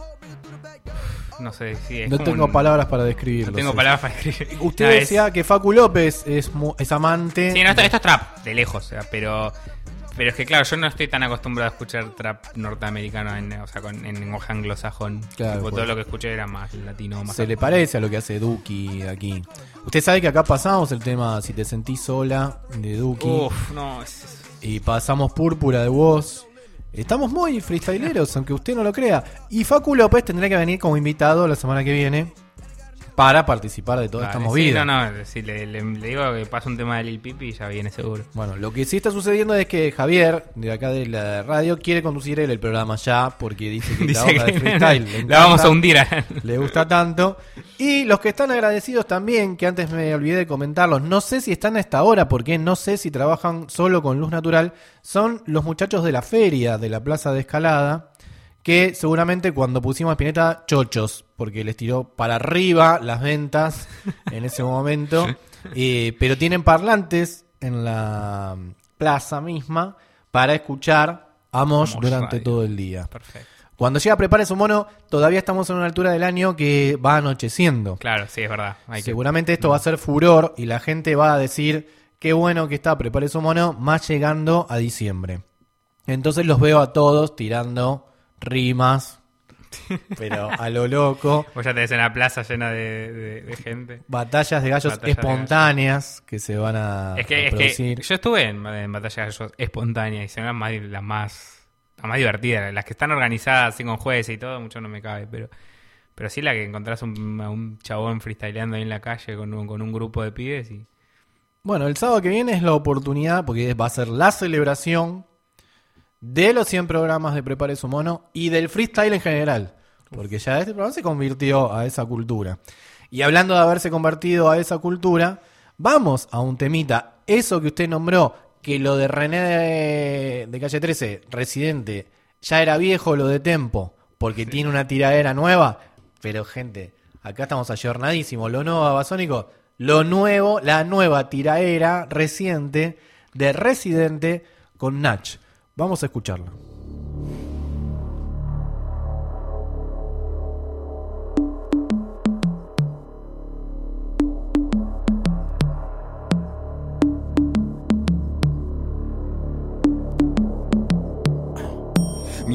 no sé, sí, es No como tengo un- palabras para describirlo. No tengo sí. palabras para escribir. Usted No, es- decía que Facu López es, mu- es amante. Sí, no, esto, esto es trap, de lejos, o sea, pero... Pero es que claro, yo no estoy tan acostumbrado a escuchar trap norteamericano, en, o sea, con, en lenguaje anglosajón. Claro, Tipo, pues. todo lo que escuché era más latino, más... Se le parece a lo que hace Duki aquí. Usted sabe que acá pasamos el tema Si te sentís sola de Duki. Uf, no, es- es- Y pasamos Púrpura de vos. Estamos muy freestyleros, aunque usted no lo crea. Y Facu López tendrá que venir como invitado la semana que viene para participar de toda Vale, esta sí, movida. no, no, sí, le, le- le digo que pasa un tema de Lil Pipi y ya viene seguro. Bueno, lo que sí está sucediendo es que Javier, de acá de la radio, quiere conducir él el programa ya, porque dice que Dice la hoja de que freestyle le la encanta, vamos a hundir. a- le gusta tanto. Y los que están agradecidos también, que antes me olvidé de comentarlos, no sé si están a esta hora, porque no sé si trabajan solo con luz natural, son los muchachos de la feria de la Plaza de Escalada, que seguramente cuando pusimos Spinetta, chochos, porque les tiró para arriba las ventas en ese momento, eh, pero tienen parlantes en la plaza misma para escuchar a Mosh Mosh durante Radio. todo el día. Perfecto. Cuando llega Prepare su mono, todavía estamos en una altura del año que va anocheciendo. Claro, sí, es verdad. Hay que- Seguramente esto va a ser furor y la gente va a decir qué bueno que está Prepare su mono, más llegando a diciembre. Entonces los veo a todos tirando rimas, pero a lo loco. Vos ya te ves en la plaza llena de, de- de gente. Batallas de gallos Batallas de espontáneas que se van a, Es que, a es que producir. yo estuve en, en batallas de gallos espontáneas y son las más, las más, las más divertidas. Las que están organizadas así con jueces y todo, mucho no me cabe, pero pero sí la que encontrás un, a un chabón freestyleando ahí en la calle con un, con un grupo de pibes y... Bueno, el sábado que viene es la oportunidad, porque va a ser la celebración de los cien programas de Prepare su mono y del freestyle en general, porque ya este programa se convirtió a esa cultura. Y hablando de haberse convertido a esa cultura, vamos a un temita. Eso que usted nombró, que lo de René de, de Calle trece, Residente, ya era viejo lo de Tempo, porque tiene una tiradera nueva. Pero gente, acá estamos ayornadísimos. Lo nuevo Babasónico, lo nuevo, la nueva tiraera reciente de Residente con Nach. Vamos a escucharlo.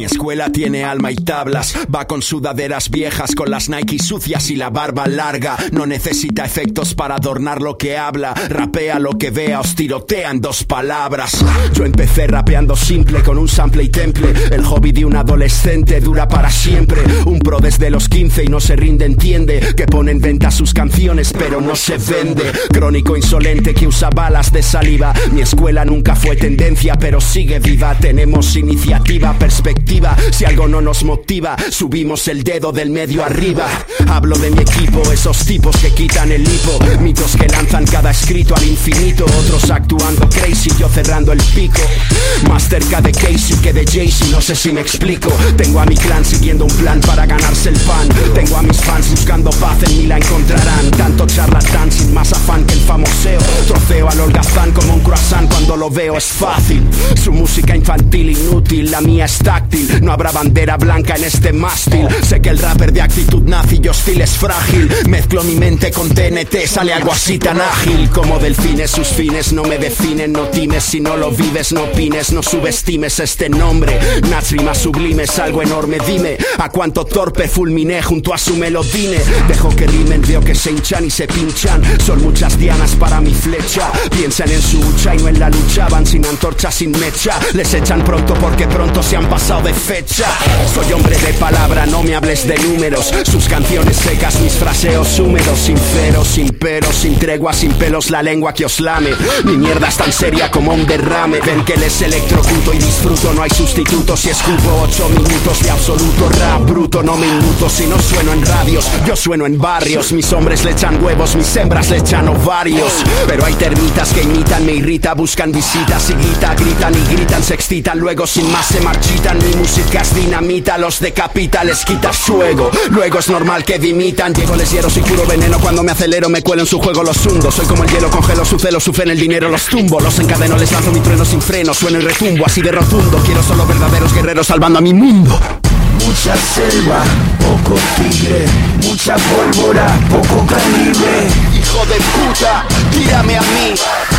Mi escuela tiene alma y tablas, va con sudaderas viejas, con las Nike sucias y la barba larga. No necesita efectos para adornar lo que habla, rapea lo que vea, os tirotea en dos palabras. Yo empecé rapeando simple, con un sample y temple. El hobby de un adolescente dura para siempre. Un pro desde los quince y no se rinde, entiende que pone en venta sus canciones pero no se vende. Crónico insolente que usa balas de saliva. Mi escuela nunca fue tendencia pero sigue viva. Tenemos iniciativa, perspectiva. Si algo no nos motiva, subimos el dedo del medio arriba. Hablo de mi equipo, esos tipos que quitan el hipo. Mitos que lanzan cada escrito al infinito. Otros actuando crazy, yo cerrando el pico. Más cerca de Casey que de Jay-Z, no sé si me explico. Tengo a mi clan siguiendo un plan para ganarse el pan. Tengo a mis fans buscando paz, en mí la encontrarán. Tanto charlatán sin más afán que el famoseo. Trofeo al holgazán como un croissant, cuando lo veo es fácil. Su música infantil inútil, la mía es táctil. No habrá bandera blanca en este mástil. Sé que el rapper de actitud nazi y hostil es frágil. Mezclo mi mente con T N T, sale algo así tan ágil. Como delfines sus fines no me definen. No times si no lo vives, no opines, no subestimes este nombre. Unas rimas sublimes, algo enorme, dime a cuánto torpe fulminé junto a su melodine. Dejo que rimen, veo que se hinchan y se pinchan. Son muchas dianas para mi flecha. Piensan en su hucha y no en la lucha. Van sin antorcha, sin mecha. Les echan pronto porque pronto se han pasado de fecha. Soy hombre de palabra, no me hables de números. Sus canciones secas, mis fraseos húmedos. Sinceros, sin peros, sin tregua, sin pelos, la lengua que os lame. Mi mierda es tan seria como un derrame. Ven que les electrocuto y disfruto. No hay sustituto si escupo ocho minutos de absoluto rap bruto. No me inmuto si no sueno en radios, yo sueno en barrios. Mis hombres le echan huevos, mis hembras le echan ovarios. Pero hay termitas que imitan, me irrita. Buscan visitas y grita, gritan y gritan. Se excitan, luego sin más se marchitan. Mi música es dinamita, los decapita, les quita su ego. Luego es normal que dimitan. Llego, les hiero, soy puro veneno. Cuando me acelero me cuelo en su juego, los hundo. Soy como el hielo, congelo su celo, sufren el dinero, los tumbo. Los encadeno, les lanzo mi trueno sin freno. Sueno y retumbo, así de rotundo. Quiero solo verdaderos guerreros salvando a mi mundo. Mucha selva, poco tigre. Mucha pólvora, poco calibre. Hijo de puta, tírame a mí.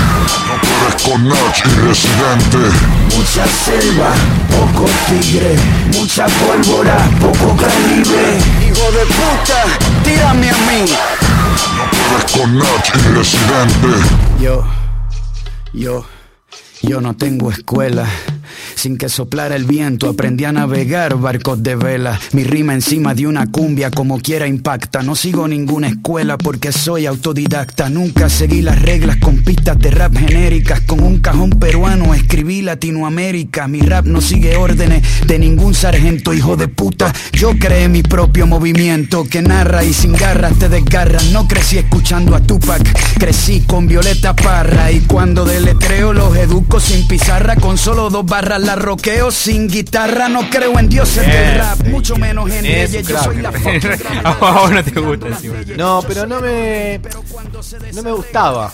No puedes con Nach y Residente. Mucha selva, poco tigre. Mucha pólvora, poco calibre. Hijo de puta, tírame a mí. No puedes con Nach y Residente. Yo, yo, yo no tengo escuela. Sin que soplara el viento aprendí a navegar barcos de vela. Mi rima encima de una cumbia como quiera impacta. No sigo ninguna escuela porque soy autodidacta. Nunca seguí las reglas con pistas de rap genéricas. Con un cajón peruano escribí Latinoamérica. Mi rap no sigue órdenes de ningún sargento, hijo de puta. Yo creé mi propio movimiento que narra y sin garras te desgarran. No crecí escuchando a Tupac, crecí con Violeta Parra. Y cuando deletreo los educo sin pizarra. Con solo dos barras la roqueo sin guitarra. No creo en dioses del rap, mucho menos en reyes. Yo soy la A vos no te gusta encima. No, pero no me no me gustaba.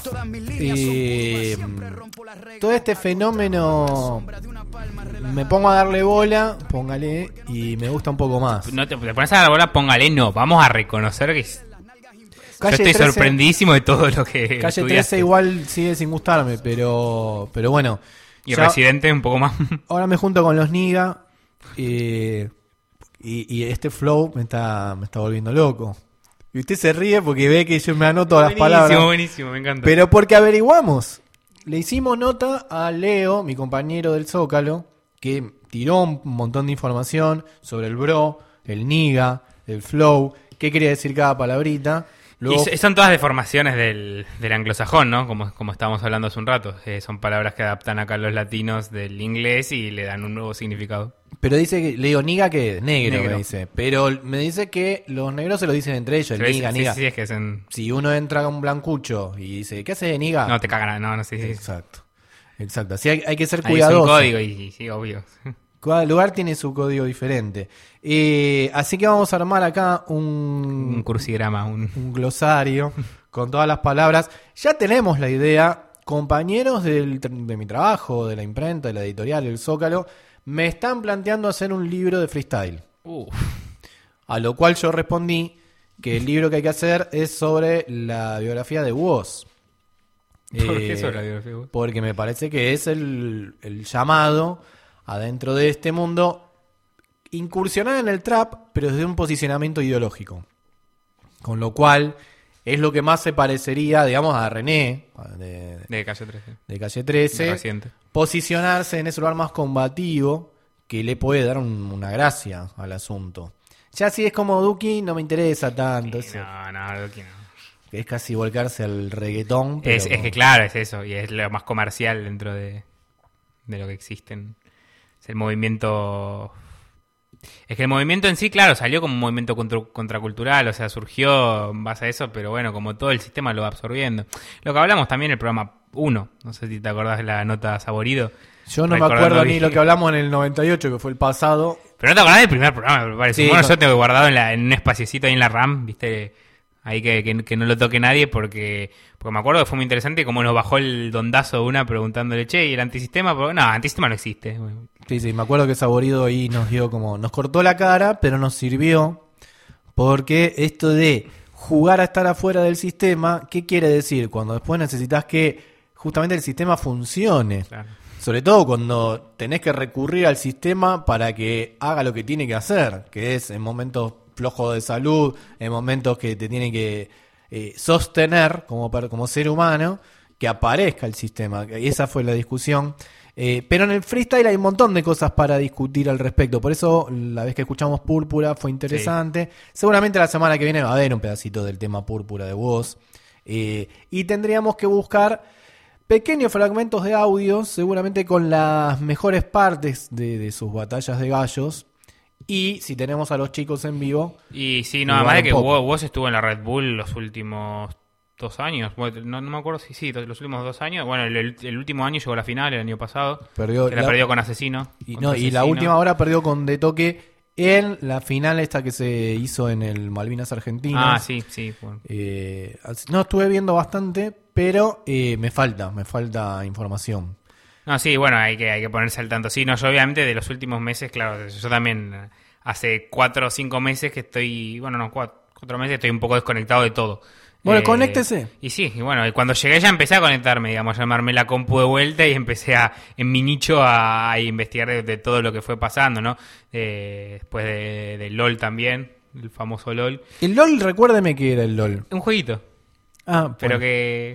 Y todo este fenómeno me pongo a darle bola, póngale, y me gusta un poco más. No te, te pones a dar bola, póngale, no. Vamos a reconocer que es- Calle yo estoy trece sorprendidísimo de todo lo que Calle estudiaste. trece igual sigue sin gustarme, pero pero bueno. Y ya- Residente un poco más. Ahora me junto con los Niga eh, y, y este flow me está, me está volviendo loco. Y usted se ríe porque ve que yo me anoto las Buenísimo, palabras. buenísimo, me encanta. Pero porque averiguamos. Le hicimos nota a Leo, mi compañero del Zócalo, que tiró un montón de información sobre el bro, el Niga, el flow, qué quería decir cada palabrita. Luego, Y son todas deformaciones del, del anglosajón, ¿no? Como, como estábamos hablando hace un rato. Eh, son palabras que adaptan acá los latinos del inglés y le dan un nuevo significado. pero dice que, le digo Niga que negro, Negro. me dice. Pero me dice que los negros se lo dicen entre ellos, el Se lo Niga, dicen- sí, Niga. sí, sí, es que son- Si uno entra a un blancucho y dice, ¿qué hace de Niga? No, te cagan, no, no sé. Sí, sí. Exacto. Exacto. Así hay, hay que ser Ahí es un cuidadoso. código y, y sí, obvio. Cada lugar tiene su código diferente. Eh, así que vamos a armar acá un, Un cursigrama, un... un glosario con todas las palabras. Ya tenemos la idea. Compañeros del, de mi trabajo, de la imprenta, de la editorial, el Zócalo, me están planteando hacer un libro de freestyle. Uf. A lo cual yo respondí que el libro que hay que hacer es sobre la biografía de Woz. ¿Por qué Eh, sobre la biografía de Woz? Porque me parece que es el, el llamado adentro de este mundo incursionar en el trap, pero desde un posicionamiento ideológico. Con lo cual, es lo que más se parecería, digamos, a René, de, De Calle trece. de Calle trece, De Reciente. posicionarse en ese lugar más combativo que le puede dar un- una gracia al asunto. Ya si es como Duki, no me interesa tanto. Sí, eso. no, no, Duki no. Es casi volcarse al reggaetón. Pero Es, es que claro, es eso, y es lo más comercial dentro de, de lo que existen. Es el movimiento... Es que el movimiento en sí, claro, salió como un movimiento contra- contracultural, o sea, surgió en base a eso, pero bueno, como todo el sistema lo va absorbiendo. Lo que hablamos también en el programa uno, no sé si te acordás de la nota Saborido. Yo no me Recordando acuerdo ni bien. lo que hablamos en el noventa y ocho, que fue el pasado. Pero no te acordás del primer programa, me parece. Sí, bueno, con- yo tengo guardado en, la, en un espaciecito ahí en la RAM, viste, ahí que, que, que no lo toque nadie, porque porque me acuerdo que fue muy interesante cómo nos bajó el dondazo de una preguntándole, che, ¿y el antisistema? Porque, no, antisistema no existe. Bueno, Sí, sí, me acuerdo que Saborido ahí nos dio como... Nos cortó la cara, pero nos sirvió. Porque esto de jugar a estar afuera del sistema, ¿qué quiere decir? Cuando después necesitas que justamente el sistema funcione. claro. Sobre todo cuando tenés que recurrir al sistema para que haga lo que tiene que hacer, que es en momentos flojos de salud, en momentos que te tiene que eh, sostener como, per- como ser humano, que aparezca el sistema. Y esa fue la discusión. Eh, pero en el freestyle hay un montón de cosas para discutir al respecto. Por eso la vez que escuchamos Púrpura fue interesante. Seguramente la semana que viene va a haber un pedacito del tema Púrpura de vos. Eh, y tendríamos que buscar pequeños fragmentos de audio, seguramente con las mejores partes de, de sus batallas de gallos. Y si tenemos a los chicos en vivo. Y sí, no, igual además de un que poco. vos, vos estuvo en la Red Bull los últimos dos años. Bueno, no, no me acuerdo si sí, los últimos dos años. Bueno, el, el- el último año llegó a la final, el año pasado. Perdió que la, la- perdió con Asesino. Y, contra no, y la Asesino. última hora perdió con De Toque en la final esta que se hizo en el Malvinas Argentinas. Ah, sí, sí. Bueno. Eh, así- no, estuve viendo bastante, pero eh, me falta, me falta información. No, sí, bueno, hay que, hay que ponerse al tanto. Sí, no, yo obviamente de los últimos meses, claro, yo también eh, hace cuatro o cinco meses que estoy, bueno, no, cuatro, cuatro meses estoy un poco desconectado de todo. Bueno, Eh, conéctese. Y sí, y bueno, y cuando llegué ya empecé a conectarme, digamos, a llamarme la compu de vuelta y empecé a, en mi nicho a, a investigar de, de todo lo que fue pasando, ¿no? Eh, después de, de LOL también, el famoso LOL. El LOL, recuérdeme que era el LOL. Un jueguito, Ah, pero bueno. que...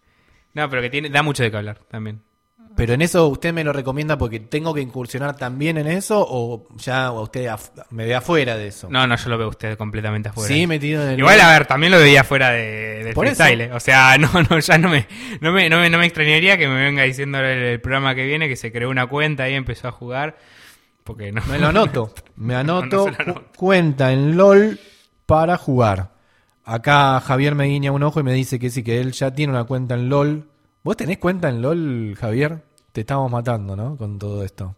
No, pero que tiene da mucho de qué hablar también. Pero en eso usted me lo recomienda porque tengo que incursionar también en eso o ya usted af- me ve afuera de eso. No, no, yo lo veo a usted completamente afuera. Sí, metido en el Igual, LOL. a ver, también lo veía fuera de, del Por freestyle. eso. eh. O sea, no, no, ya no me, no me, no me, no me extrañaría que me venga diciendo el, el programa que viene que se creó una cuenta y empezó a jugar. Porque no. Me lo anoto. Me anoto No, no se lo cu- anoto. cuenta en LOL para jugar. Acá Javier me guiña un ojo y me dice que sí, que él ya tiene una cuenta en LOL. ¿Vos tenés cuenta en LOL, Javier? Te estamos matando, ¿no? Con todo esto.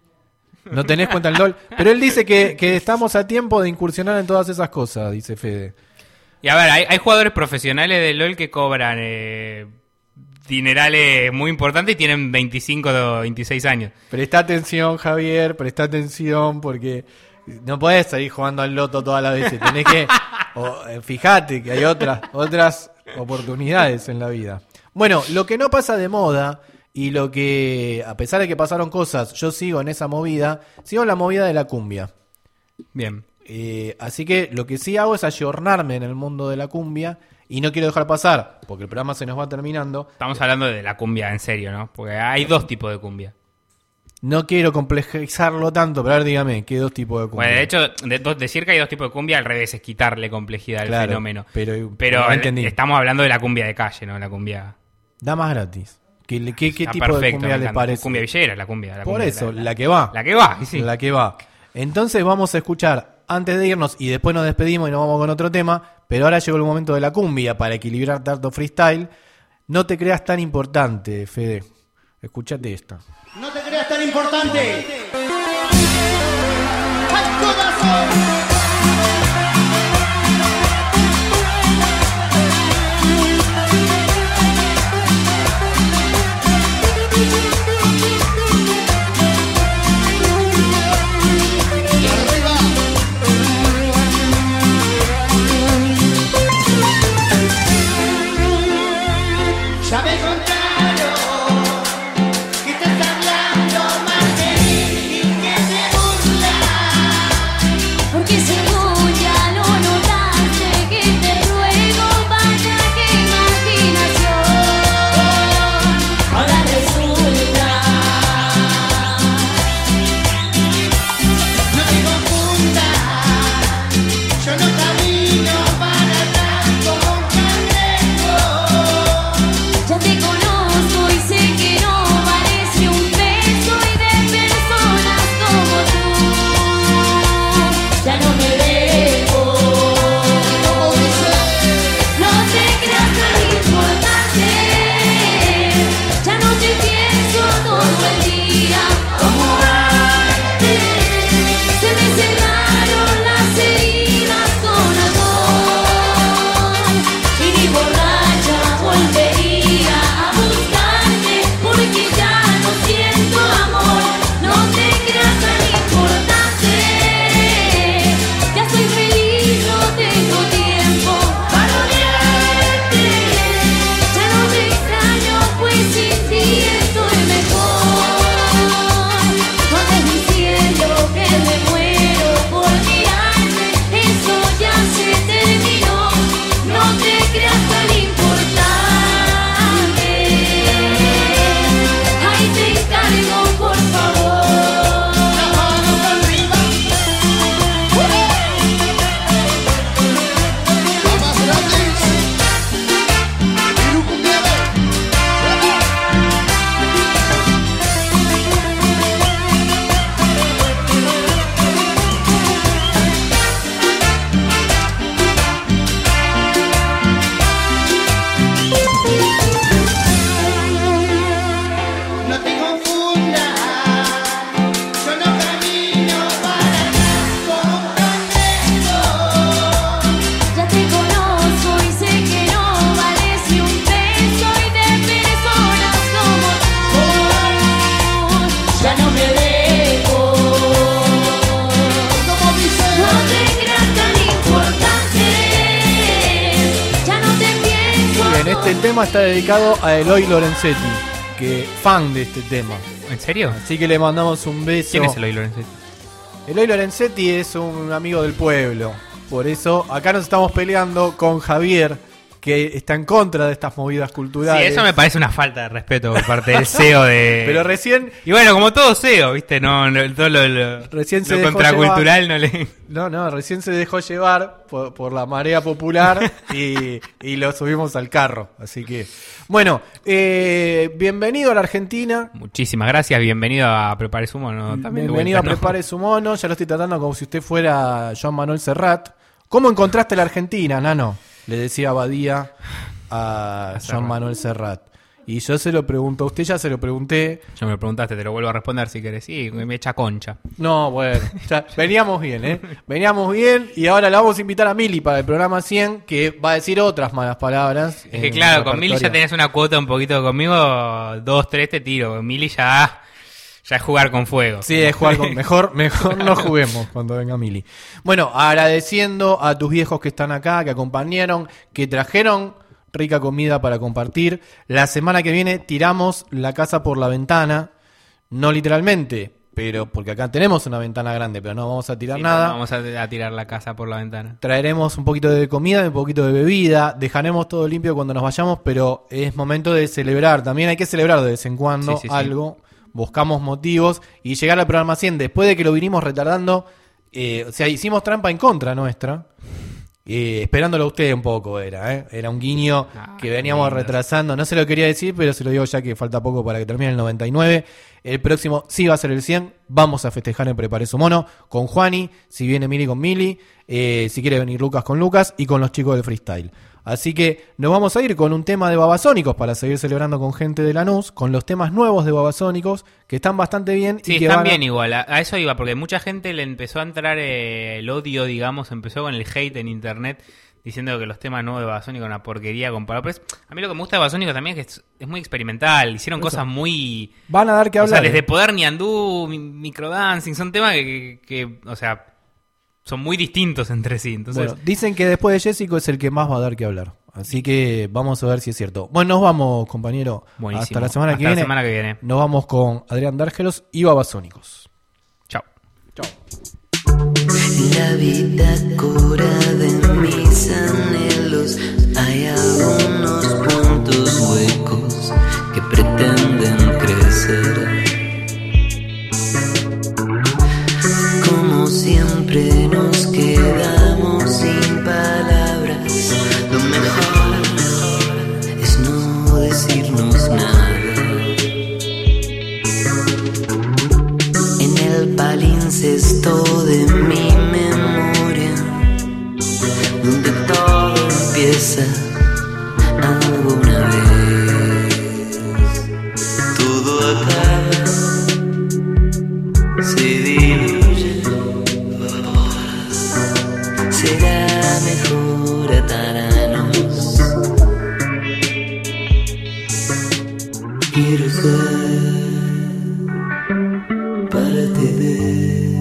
No tenés cuenta en LOL. Pero él dice que, que estamos a tiempo de incursionar en todas esas cosas, dice Fede. Y a ver, hay, hay jugadores profesionales de LOL que cobran eh, dinerales muy importantes y tienen veinticinco o veintiséis años. Presta atención, Javier, presta atención porque no podés seguir jugando al loto todas las veces. Tenés que... o, eh, fíjate que hay otras, otras oportunidades en la vida. Bueno, lo que no pasa de moda y lo que, a pesar de que pasaron cosas, yo sigo en esa movida, sigo en la movida de la cumbia. Bien. Eh, así que lo que sí hago es ayornarme en el mundo de la cumbia y no quiero dejar pasar, porque el programa se nos va terminando. Estamos hablando de la cumbia en serio, ¿no? Porque hay dos tipos de cumbia. No quiero complejizarlo tanto, pero a ver, dígame, ¿qué dos tipos de cumbia? Bueno, de hecho, de, dos- decir que hay dos tipos de cumbia al revés es quitarle complejidad al Claro, fenómeno. pero- Pero no entendí. estamos hablando de la cumbia de calle, ¿no? La cumbia... Damas gratis. ¿Qué, qué, qué Está tipo de perfecto, cumbia me le encanta. parece? Cumbia villera, la cumbia. la Por cumbia, eso, la, la que va. La que va, y sí. La que va. Entonces vamos a escuchar, antes de irnos, y después nos despedimos y nos vamos con otro tema, pero ahora llegó el momento de la cumbia para equilibrar tanto freestyle. No te creas tan importante, Fede. Escúchate esta. No te creas tan importante. ¡Al corazón! Y arriba. Ya me contaron que estás hablando más de mí y que te burlas. Bien, este tema está dedicado a Eloy Lorenzetti, que fan de este tema. ¿En serio? Así que le mandamos un beso. ¿Quién es Eloy Lorenzetti? Eloy Lorenzetti es un amigo del pueblo. Por eso acá nos estamos peleando con Javier, que está en contra de estas movidas culturales. Sí, eso me parece una falta de respeto por parte del C E O de... Pero recién... Y bueno, como todo C E O, ¿viste? No, no todo lo, lo, recién se lo dejó contracultural llevar. no le... No, no, recién se dejó llevar por, por la marea popular y, y lo subimos al carro. Así que... Bueno, eh, bienvenido a la Argentina. Muchísimas gracias, bienvenido a Prepare su Mono. También bienvenido vuelta, a ¿no? Prepare su Mono. Ya lo estoy tratando como si usted fuera Joan Manuel Serrat. ¿Cómo encontraste la Argentina, Nano? Le decía Badía a Joan Manuel Serrat. Y yo se lo pregunto, a usted ya se lo pregunté. Ya me lo preguntaste, te lo vuelvo a responder si querés. Sí, me echa concha. No, bueno, ya, veníamos bien, ¿eh? Veníamos bien y ahora la vamos a invitar a Mili para el programa cien, que va a decir otras malas palabras. Es que claro, con Mili ya tenés una cuota un poquito conmigo, dos, tres te tiro. Con Mili ya... Ya es jugar con fuego. Sí, es jugar con... Mejor, mejor no juguemos cuando venga Mili. Bueno, agradeciendo a tus viejos que están acá, que acompañaron, que trajeron rica comida para compartir. La semana que viene tiramos la casa por la ventana. No literalmente, pero porque acá tenemos una ventana grande, pero no vamos a tirar sí, nada. No vamos a, a tirar la casa por la ventana. Traeremos un poquito de comida, un poquito de bebida. Dejaremos todo limpio cuando nos vayamos, pero es momento de celebrar. También hay que celebrar de vez en cuando sí, sí, algo. Sí. Buscamos motivos y llegar al programa cien después de que lo vinimos retardando. Eh, o sea, hicimos trampa en contra nuestra. Eh, esperándolo a usted un poco era, ¿eh? Era un guiño ah, que veníamos lindo. retrasando. No se lo quería decir, pero se lo digo ya que falta poco para que termine el noventa y nueve. El próximo sí va a ser el cien. Vamos a festejar en Prepare su Mono con Juani, si viene Mili con Mili, eh, si quiere venir Lucas con Lucas y con los chicos del freestyle. Así que nos vamos a ir con un tema de Babasónicos para seguir celebrando con gente de Lanús, con los temas nuevos de Babasónicos, que están bastante bien. Sí, y que están van a... bien igual, a, a eso iba, porque mucha gente le empezó a entrar eh, el odio, digamos, empezó con el hate en internet, diciendo que los temas nuevos de Babasónicos eran una porquería comparado. Pero es, a mí lo que me gusta de Babasónicos también es que es, es muy experimental, hicieron eso. Cosas muy... Van a dar que hablar. O sea, desde Poder Niandú, Microdancing, son temas que, que, que o sea... Son muy distintos entre sí. Entonces... Bueno, dicen que después de Jessico es el que más va a dar que hablar. Así que vamos a ver si es cierto. Bueno, nos vamos, compañero. Buenísimo. Hasta la semana, Hasta que, la viene. semana que viene. Nos vamos con Adrián Dárgelos y Babasónicos. Chao. Chao. La bitácora de mis anhelos, hay algunos puntos huecos que pretenden crecer. Como siempre nos quedamos sin palabras. Lo mejor es no decirnos nada. En el palincesto de mi memoria, donde todo empieza alguna vez, todo acaba, se diluye, será mejor atarnos. Quiero ser parte de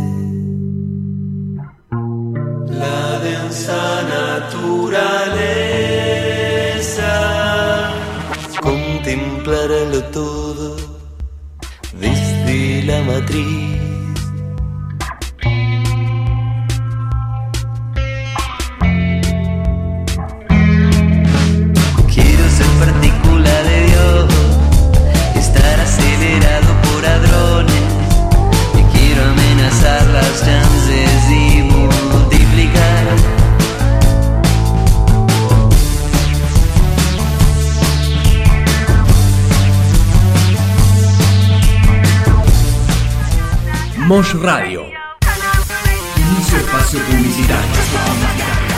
la densa naturaleza, contemplarlo todo desde la matriz. Quiero ser partícula de Dios, estar acelerado por hadrones. Y quiero amenazar las chances y multiplicar. Mosh Radio. Inicio espacio publicitario.